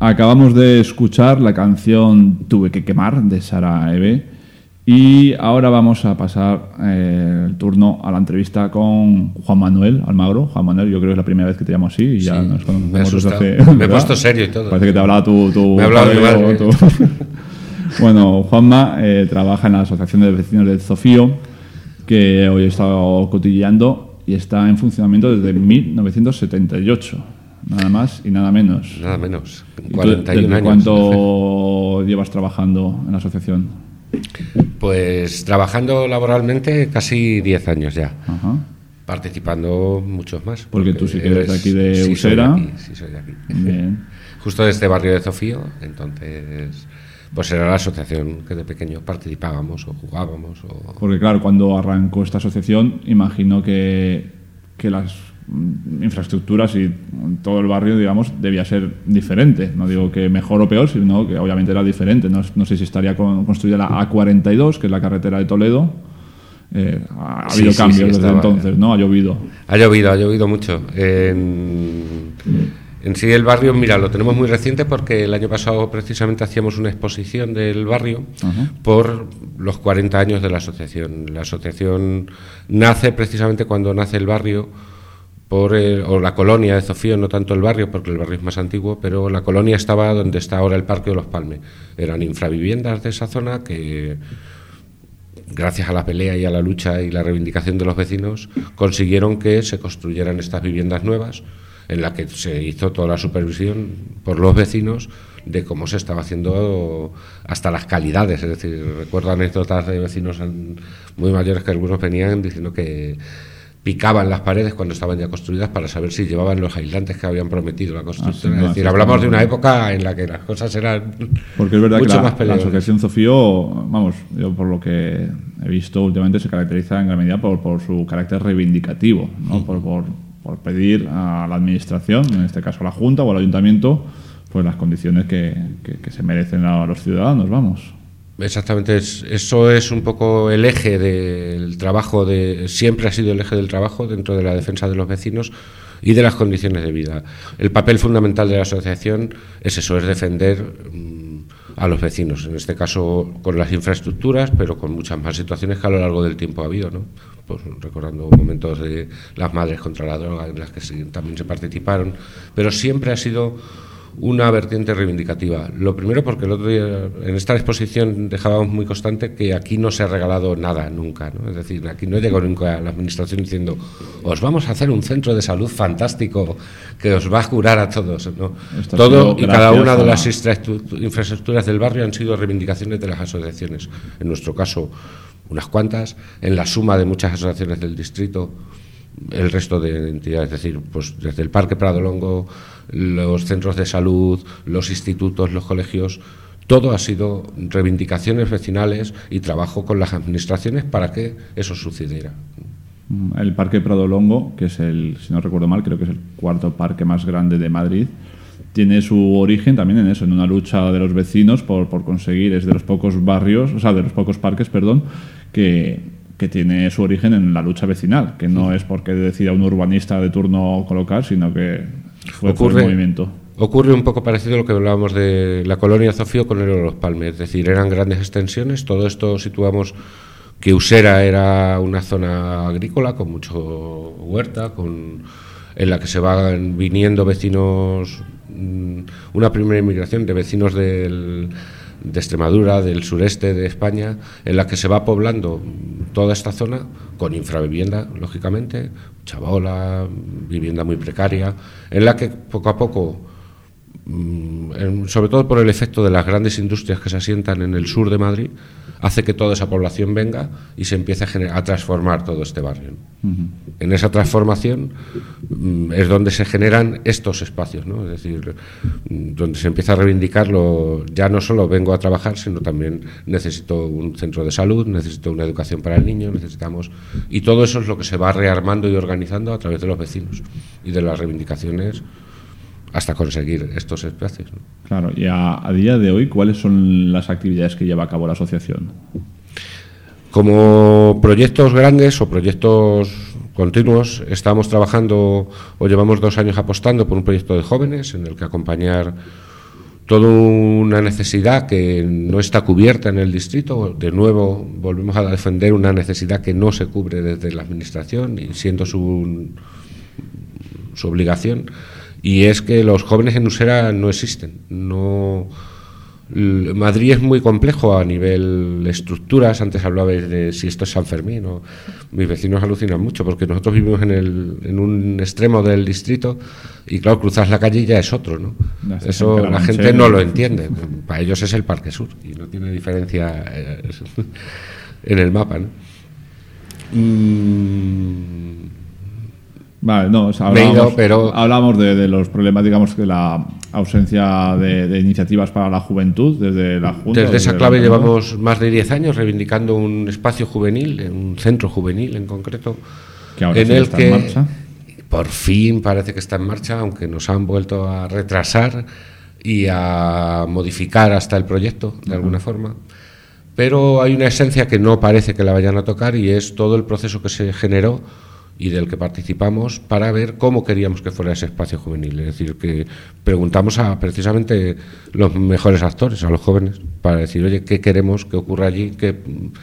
Acabamos de escuchar la canción Tuve que quemar de Sara Eve y ahora vamos a pasar el turno a la entrevista con Juan Manuel Almagro. Juan Manuel, yo creo que es la primera vez que te llamo así y ya nos conocemos desde hace... Me he puesto serio y todo. Parece que te hablaba tu me ha hablado padre, tu... Bueno, Juanma trabaja en la Asociación de Vecinos del Zofío, que hoy he estado cotilleando y está en funcionamiento desde 1978. Nada más y nada menos. Nada menos. 41 años. ¿Cuánto llevas trabajando en la asociación? Pues trabajando laboralmente casi 10 años ya. Ajá. Participando muchos más. Porque tú sí que eres de aquí de Usera. Sí, soy de aquí. Bien. Justo de este barrio de Zofío, entonces... Pues era la asociación que de pequeños participábamos o jugábamos. Porque claro, cuando arrancó esta asociación, imagino que las infraestructuras y todo el barrio, digamos, debía ser diferente. No digo que mejor o peor, sino que obviamente era diferente. No sé si estaría construida la A42, que es la carretera de Toledo. Ha habido cambios desde entonces, ¿no? Ha llovido. Ha llovido mucho. En sí el barrio, mira, lo tenemos muy reciente porque el año pasado precisamente hacíamos una exposición del barrio por los 40 años de la asociación. La asociación nace precisamente cuando nace el barrio o la colonia de Zofío, no tanto el barrio porque el barrio es más antiguo, pero la colonia estaba donde está ahora el Parque de los Palmes. Eran infraviviendas de esa zona que, gracias a la pelea y a la lucha y la reivindicación de los vecinos, consiguieron que se construyeran estas viviendas nuevas, en la que se hizo toda la supervisión por los vecinos de cómo se estaba haciendo hasta las calidades. Es decir, recuerdo anécdotas de vecinos muy mayores que algunos venían diciendo que picaban las paredes cuando estaban ya construidas para saber si llevaban los aislantes que habían prometido la construcción. Es decir, hablamos de una época en la que las cosas eran porque es verdad mucho que más peligrosas. La asociación Zofío, vamos, yo por lo que he visto últimamente se caracteriza en gran medida por su carácter reivindicativo, ¿no? Por pedir a la administración, en este caso a la Junta o al Ayuntamiento, pues las condiciones que se merecen a los ciudadanos, vamos. Exactamente, eso es un poco el eje del trabajo, siempre ha sido el eje del trabajo dentro de la defensa de los vecinos y de las condiciones de vida. El papel fundamental de la asociación es eso, es defender a los vecinos, en este caso con las infraestructuras, pero con muchas más situaciones que a lo largo del tiempo ha habido, ¿no? Pues recordando momentos de las madres contra la droga en las que también se participaron, pero siempre ha sido una vertiente reivindicativa. Lo primero porque el otro día en esta exposición dejábamos muy constante que aquí no se ha regalado nada nunca, ¿no? Es decir, aquí no llegó nunca la administración diciendo os vamos a hacer un centro de salud fantástico que os va a curar a todos, ¿no? Todo y cada una de las infraestructuras del barrio han sido reivindicaciones de las asociaciones. En nuestro caso unas cuantas, en la suma de muchas asociaciones del distrito, el resto de entidades, es decir, pues desde el Parque Pradolongo, los centros de salud, los institutos, los colegios, todo ha sido reivindicaciones vecinales y trabajo con las administraciones para que eso sucediera. El Parque Pradolongo, que es si no recuerdo mal, creo que es el cuarto parque más grande de Madrid, tiene su origen también en eso, en una lucha de los vecinos por conseguir, es de los pocos barrios, o sea, de los pocos parques, perdón, que tiene su origen en la lucha vecinal, que no es porque decida un urbanista de turno colocar, sino que fue por el movimiento. Ocurre un poco parecido a lo que hablábamos de la colonia Zofío con el de los Palmes, es decir, eran grandes extensiones, todo esto situamos que Usera era una zona agrícola con mucho huerta, en la que se van viniendo vecinos, una primera inmigración de vecinos de Extremadura, del sureste de España, en la que se va poblando toda esta zona con infravivienda, lógicamente, chabola, vivienda muy precaria, en la que poco a poco, sobre todo por el efecto de las grandes industrias que se asientan en el sur de Madrid, hace que toda esa población venga y se empiece a transformar todo este barrio, ¿no? En esa transformación es donde se generan estos espacios, ¿no? Es decir, donde se empieza a reivindicarlo, ya no solo vengo a trabajar, sino también necesito un centro de salud, necesito una educación para el niño, y todo eso es lo que se va rearmando y organizando a través de los vecinos y de las reivindicaciones hasta conseguir estos espacios, ¿no? Claro, y a día de hoy, ¿cuáles son las actividades que lleva a cabo la asociación? Como proyectos grandes o proyectos continuos, estamos trabajando o llevamos 2 años apostando por un proyecto de jóvenes en el que acompañar toda una necesidad que no está cubierta en el distrito. De nuevo volvemos a defender una necesidad que no se cubre desde la administración y siendo su obligación, y es que los jóvenes en Usera no existen. Madrid es muy complejo a nivel estructuras. Antes hablabais de si esto es San Fermín, o mis vecinos alucinan mucho porque nosotros vivimos en un extremo del distrito y claro, cruzas la calle y ya es otro, ¿no? Eso la gente no lo entiende. Para ellos es el Parque Sur y no tiene diferencia en el mapa, ¿no? Vale, no, o sea, hablamos de los problemas, digamos, que la ausencia de iniciativas para la juventud desde la Junta. Desde esa clave llevamos más de 10 años reivindicando un espacio juvenil, un centro juvenil en concreto, que ahora sí está en marcha. Por fin parece que está en marcha, aunque nos han vuelto a retrasar y a modificar hasta el proyecto de alguna forma. Pero hay una esencia que no parece que la vayan a tocar, y es todo el proceso que se generó y del que participamos para ver cómo queríamos que fuera ese espacio juvenil. Es decir, que preguntamos a precisamente los mejores actores, a los jóvenes, para decir, oye, ¿qué queremos que ocurra allí? ¿Qué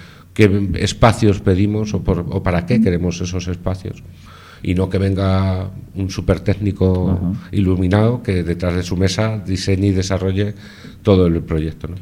espacios pedimos o para qué queremos esos espacios? Y no que venga un súper técnico iluminado que detrás de su mesa diseñe y desarrolle todo el proyecto, ¿no?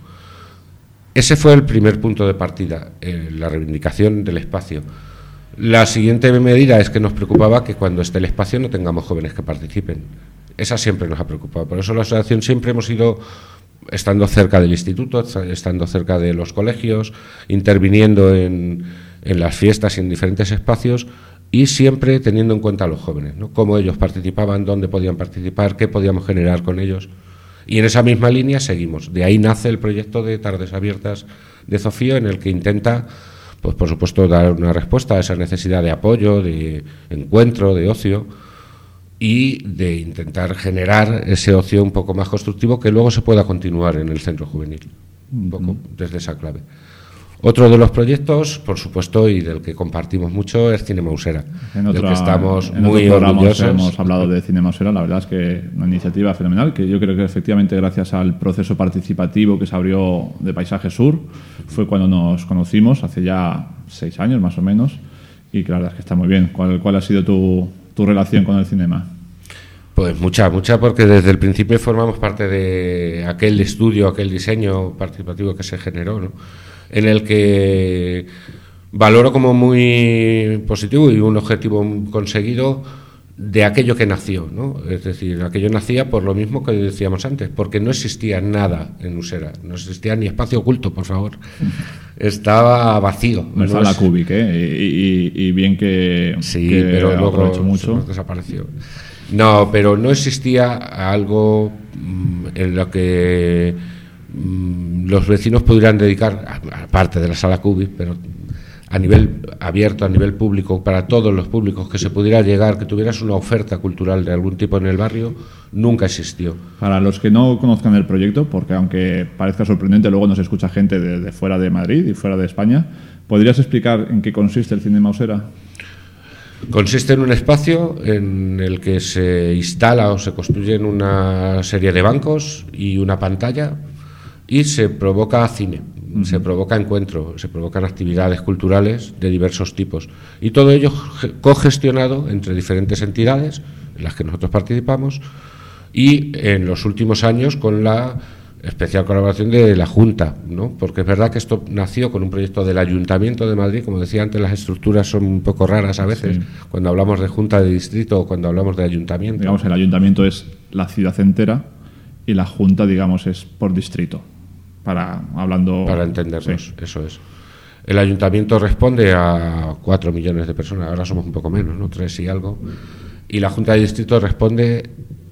Ese fue el primer punto de partida, la reivindicación del espacio. La siguiente medida es que nos preocupaba que cuando esté el espacio no tengamos jóvenes que participen. Esa siempre nos ha preocupado. Por eso la asociación siempre hemos ido estando cerca del instituto, estando cerca de los colegios, interviniendo en las fiestas y en diferentes espacios, y siempre teniendo en cuenta a los jóvenes, ¿no? Cómo ellos participaban, dónde podían participar, qué podíamos generar con ellos. Y en esa misma línea seguimos. De ahí nace el proyecto de Tardes Abiertas de Zofío, en el que intenta, pues por supuesto, dar una respuesta a esa necesidad de apoyo, de encuentro, de ocio, y de intentar generar ese ocio un poco más constructivo que luego se pueda continuar en el centro juvenil, un poco desde esa clave. Otro de los proyectos, por supuesto, y del que compartimos mucho, es Cinema Usera, del que estamos muy orgullosos. Hemos hablado de Cinema Usera, la verdad es que una iniciativa fenomenal, que yo creo que efectivamente gracias al proceso participativo que se abrió de Paisaje Sur, fue cuando nos conocimos, hace ya 6 años más o menos, y que la verdad es que está muy bien. ¿Cuál ha sido tu relación con el cinema? Pues mucha, porque desde el principio formamos parte de aquel estudio, aquel diseño participativo que se generó, ¿no? En el que valoro como muy positivo y un objetivo conseguido de aquello que nació, ¿no? Es decir, aquello nacía por lo mismo que decíamos antes, porque no existía nada en Usera, no existía ni espacio oculto, por favor. Estaba vacío. No sala Cubic, y bien que sí, que pero luego mucho. Desapareció. No, pero no existía algo en lo que los vecinos pudieran dedicar, aparte de la sala Cubic, pero a nivel abierto, a nivel público, para todos los públicos, que se pudiera llegar, que tuvieras una oferta cultural de algún tipo en el barrio, nunca existió. Para los que no conozcan el proyecto, porque aunque parezca sorprendente, luego nos escucha gente de fuera de Madrid y fuera de España, ¿podrías explicar en qué consiste el Cinema Usera? Consiste en un espacio en el que se instala o se construyen una serie de bancos y una pantalla, y se provoca cine, se provoca encuentro, se provocan actividades culturales de diversos tipos, y todo ello cogestionado entre diferentes entidades en las que nosotros participamos, y en los últimos años con la especial colaboración de la Junta, ¿no? Porque es verdad que esto nació con un proyecto del Ayuntamiento de Madrid. Como decía antes, las estructuras son un poco raras a veces, sí, cuando hablamos de Junta de Distrito o cuando hablamos de Ayuntamiento. Digamos, el Ayuntamiento es la ciudad entera y la Junta, digamos, es por distrito. Para entendernos, sí. Eso es. El Ayuntamiento responde a 4 millones de personas, ahora somos un poco menos, ¿no? 3 y algo. Y la Junta de Distrito responde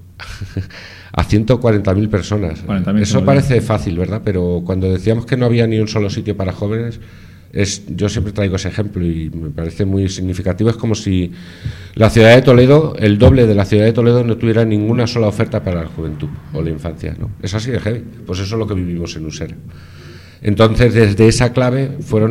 a 140.000 personas. 40.000 Eso parece fácil, ¿verdad? Pero cuando decíamos que no había ni un solo sitio para jóvenes, yo siempre traigo ese ejemplo y me parece muy significativo. Es como si la ciudad de Toledo, el doble de la ciudad de Toledo, no tuviera ninguna sola oferta para la juventud o la infancia, ¿no? Es así de heavy. Pues eso es lo que vivimos en Usera. Entonces, desde esa clave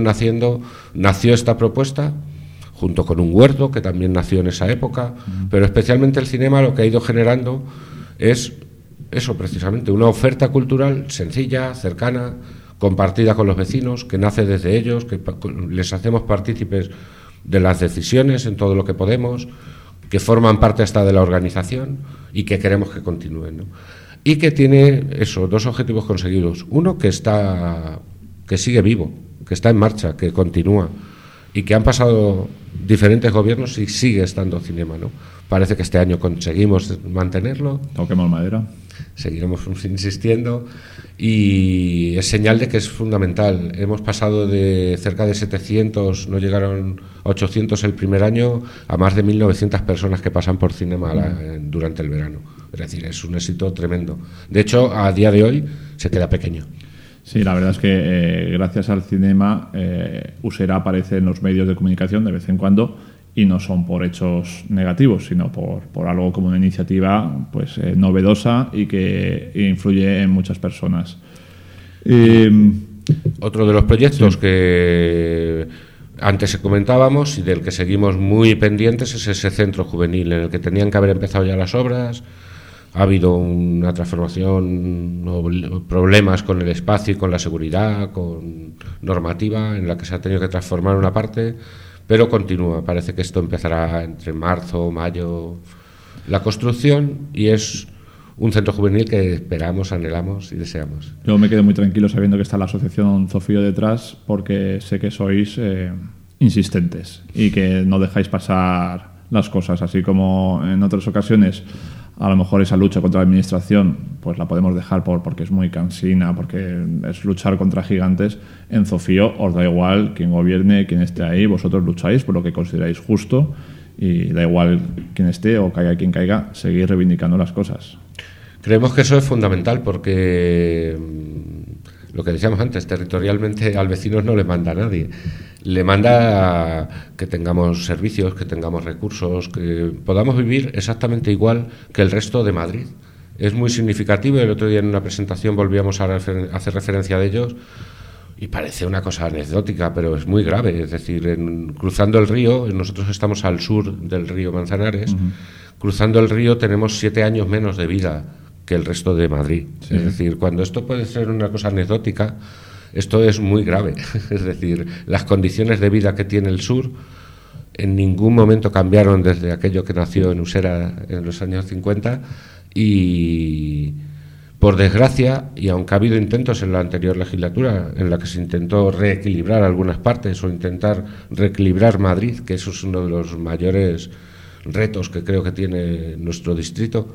nació esta propuesta, junto con un huerto que también nació en esa época, pero especialmente el cinema lo que ha ido generando es eso precisamente, una oferta cultural sencilla, cercana, compartida con los vecinos, que nace desde ellos, que les hacemos partícipes de las decisiones en todo lo que podemos, que forman parte hasta de la organización y que queremos que continúen, ¿no? Y que tiene eso, 2 objetivos conseguidos. Uno, que sigue vivo, que está en marcha, que continúa y que han pasado diferentes gobiernos y sigue estando Cinema, ¿no? Parece que este año conseguimos mantenerlo. Toquemos madera. Seguiremos insistiendo y es señal de que es fundamental. Hemos pasado de cerca de 700, no llegaron a 800 el primer año, a más de 1.900 personas que pasan por Cinema durante el verano. Es decir, es un éxito tremendo. De hecho, a día de hoy se queda pequeño. Sí, la verdad es que gracias al Cinema, Usera aparece en los medios de comunicación de vez en cuando, y no son por hechos negativos, sino por algo como una iniciativa pues novedosa y que influye en muchas personas. Otro de los proyectos que antes comentábamos y del que seguimos muy pendientes es ese centro juvenil en el que tenían que haber empezado ya las obras. Ha habido una transformación, problemas con el espacio y con la seguridad, con normativa en la que se ha tenido que transformar una parte, pero continúa. Parece que esto empezará entre marzo, mayo, la construcción, y es un centro juvenil que esperamos, anhelamos y deseamos. Yo me quedo muy tranquilo sabiendo que está la asociación Zofío detrás, porque sé que sois insistentes y que no dejáis pasar las cosas, así como en otras ocasiones a lo mejor esa lucha contra la administración pues la podemos dejar porque es muy cansina, porque es luchar contra gigantes. En Zofío os da igual quién gobierne, quién esté ahí, vosotros lucháis por lo que consideráis justo y da igual quién esté o caiga quien caiga, seguir reivindicando las cosas. Creemos que eso es fundamental porque lo que decíamos antes, territorialmente al vecino no le manda a nadie. Le manda que tengamos servicios, que tengamos recursos, que podamos vivir exactamente igual que el resto de Madrid. Es muy significativo. El otro día en una presentación volvíamos a hacer referencia a ellos y parece una cosa anecdótica, pero es muy grave. Es decir, cruzando el río, nosotros estamos al sur del río Manzanares, cruzando el río tenemos 7 años menos de vida que el resto de Madrid. Sí. Es decir, cuando esto puede ser una cosa anecdótica, esto es muy grave. Es decir, las condiciones de vida que tiene el sur en ningún momento cambiaron desde aquello que nació en Usera en los años 50 y, por desgracia, y aunque ha habido intentos en la anterior legislatura en la que se intentó reequilibrar algunas partes o intentar reequilibrar Madrid, que eso es uno de los mayores retos que creo que tiene nuestro distrito,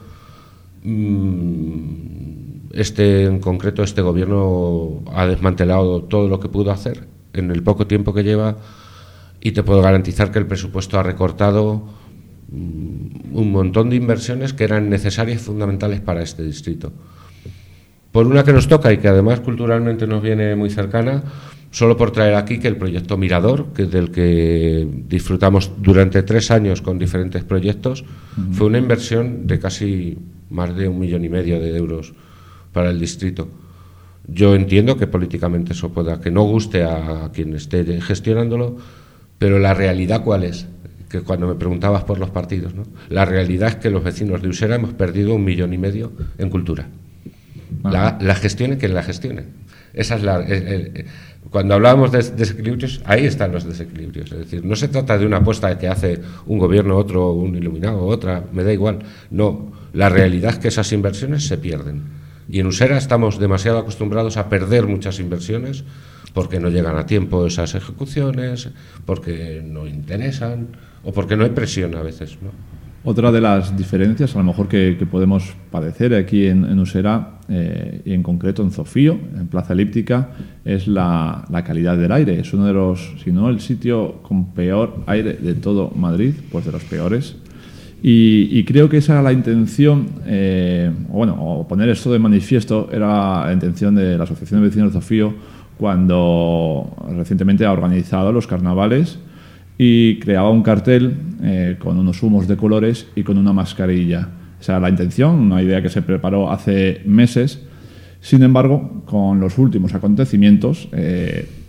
en concreto este gobierno ha desmantelado todo lo que pudo hacer en el poco tiempo que lleva y te puedo garantizar que el presupuesto ha recortado un montón de inversiones que eran necesarias y fundamentales para este distrito. Por una que nos toca y que además culturalmente nos viene muy cercana, solo por traer aquí que el proyecto Mirador, que es del que disfrutamos durante 3 años con diferentes proyectos, fue una inversión de casi más de 1,5 millones de euros para el distrito. Yo entiendo que políticamente eso pueda que no guste a quien esté gestionándolo, pero la realidad ¿cuál es? Que cuando me preguntabas por los partidos, ¿no? La realidad es que los vecinos de Usera hemos perdido 1,5 millones en cultura. La gestione quien la gestione. Esa es cuando hablábamos de desequilibrios, ahí están los desequilibrios. Es decir, no se trata de una apuesta que hace un gobierno, otro, un iluminado, otra, me da igual. No, la realidad es que esas inversiones se pierden. Y en Usera estamos demasiado acostumbrados a perder muchas inversiones porque no llegan a tiempo esas ejecuciones, porque no interesan o porque no hay presión a veces, ¿no? Otra de las diferencias, a lo mejor, que podemos padecer aquí en Usera, y en concreto en Zofío, en Plaza Elíptica, es la calidad del aire. Es uno de los, si no el sitio con peor aire de todo Madrid, pues de los peores. Y creo que esa era la intención, o poner esto de manifiesto, era la intención de la Asociación de Vecinos de Zofío cuando recientemente ha organizado los carnavales y creaba un cartel con unos humos de colores y con una mascarilla. Esa era la intención, una idea que se preparó hace meses. Sin embargo, con los últimos acontecimientos,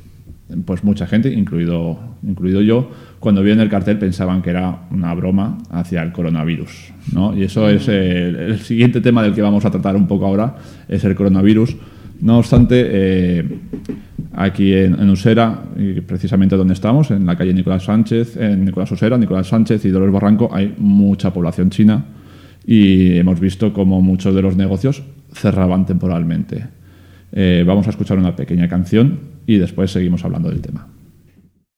pues mucha gente, incluido yo, cuando vieron el cartel pensaban que era una broma hacia el coronavirus, ¿no? Y eso es el siguiente tema del que vamos a tratar un poco ahora, es el coronavirus. No obstante, aquí en Usera, y precisamente donde estamos, en la calle Nicolás Usera, Nicolás Sánchez y Dolores Barranco, hay mucha población china y hemos visto cómo muchos de los negocios cerraban temporalmente. Vamos a escuchar una pequeña canción y después seguimos hablando del tema.